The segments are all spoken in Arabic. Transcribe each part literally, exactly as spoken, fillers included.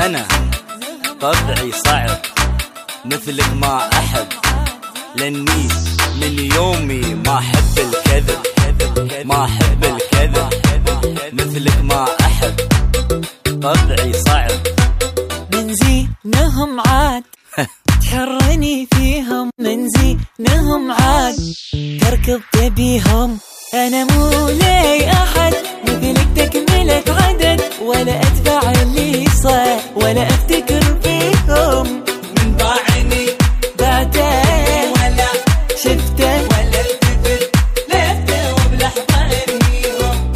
أنا طبعي صعب مثلك ما أحب، لأني من يومي ما أحب الكذب، ما أحب الكذب مثلك ما أحب، طبعي صعب. من زينهم عاد تحرني فيهم، من زينهم عاد تركض تبيهم. أنا مو لي أحد مثلك تكملة عدد، ولا أتبع اللي صار ولا أفتكر فيهم. من باعني بعده ولا شفته ولا التفت لفته وبلحظة أنهيهم.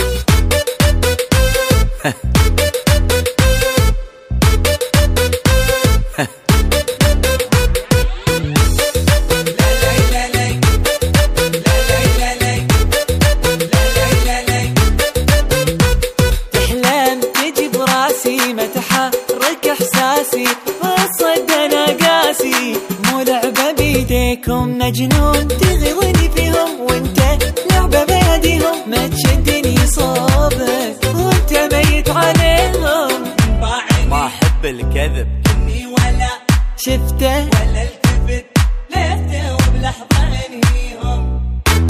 تحلم تجي براسي ما تحرك إحساسي، والصد أنا قاسي مو لعبة بيديكم. مجنون تغيظني فيهم وانت لعبة بيديهم، ما تشدني صوبك وانت ميت عليهم. ما أحب الكذب إني ولا شفته ولا التفت لفته وبلحظة أنهيهم.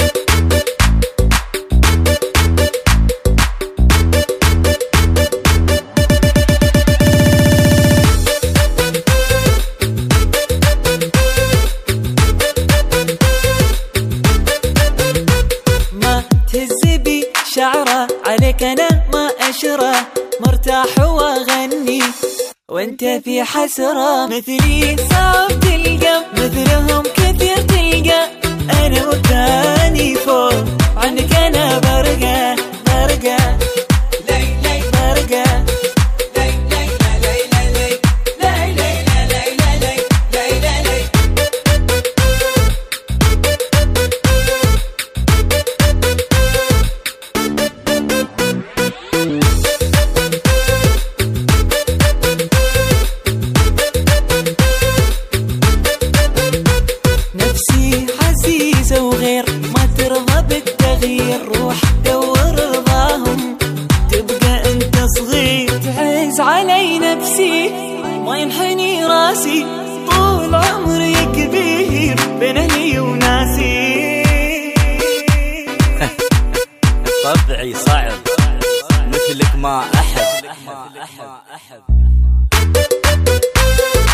ما تهز بي شعره عليك أنا ما أشره، مرتاح وأغني وانت في حسرة. مثلي صعب تلقى، مثلهم كثير تلقى. أنا مكاني فوق عنك أنا برقة برقة لي لي برقة. لي لي لا لي لا لي لي لي لا لي لا لي لي لا لي. نفسي عزيزة وغير ما ترضى بالتغيير، روح دور رضاهم تبقى انت صغير. تعز علي نفسي ما ينحني راسي، طول عمري كبير بين اهلي وناسي. طبعي صعب مثلك ما أحب.